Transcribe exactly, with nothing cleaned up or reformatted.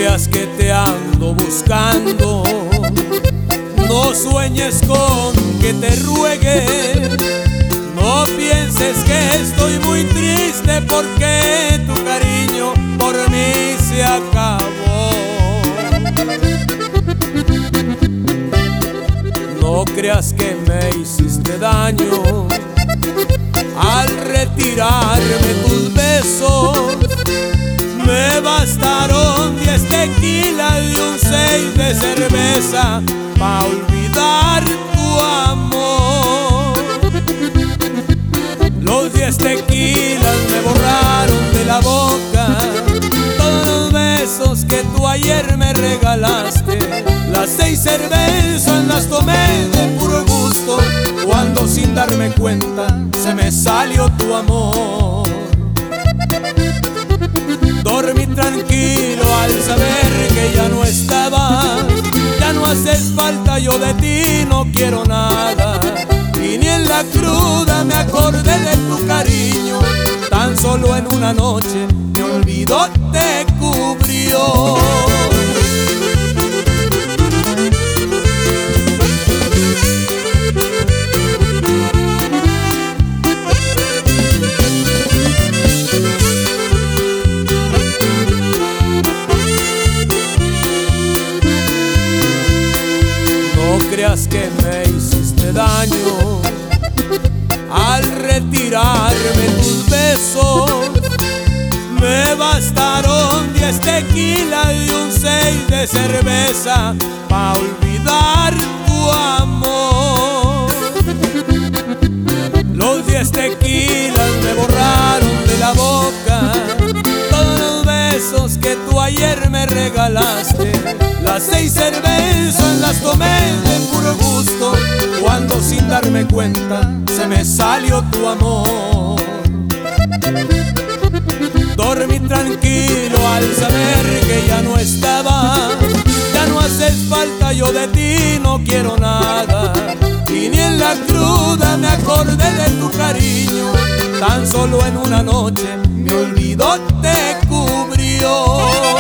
creas que te ando buscando, no sueñes con que te ruegue, no pienses que estoy muy triste porque tu cariño por mí se acabó. No creas que me hiciste daño al retirarme tus besos. Me bastaron diez tequilas y un seis de cerveza pa' olvidar tu amor. Los diez tequilas me borraron de la boca todos los besos que tú ayer me regalaste. Las seis cervezas las tomé de puro gusto, cuando sin darme cuenta se me salió tu amor. Dormí tranquilo al saber que ya no estabas, ya no haces falta, yo de ti no quiero nada. Y ni en la cruda me acordé de tu cariño, tan solo en una noche mi olvido te cubrió. No creas que me hiciste daño al retirarme tus besos. Me bastaron diez tequilas y un seis de cerveza pa' olvidar tu amor. Los diez tequilas me borraron de la boca todos los besos que tú ayer me regalaste. Las seis cervezas las tomé de puro gusto, cuando sin darme cuenta se me salió tu amor. Dormí tranquilo al saber que ya no estabas, ya no haces falta, yo de ti no quiero nada. Y ni en la cruda me acordé de tu cariño, tan solo en una noche mi olvido te cubrió.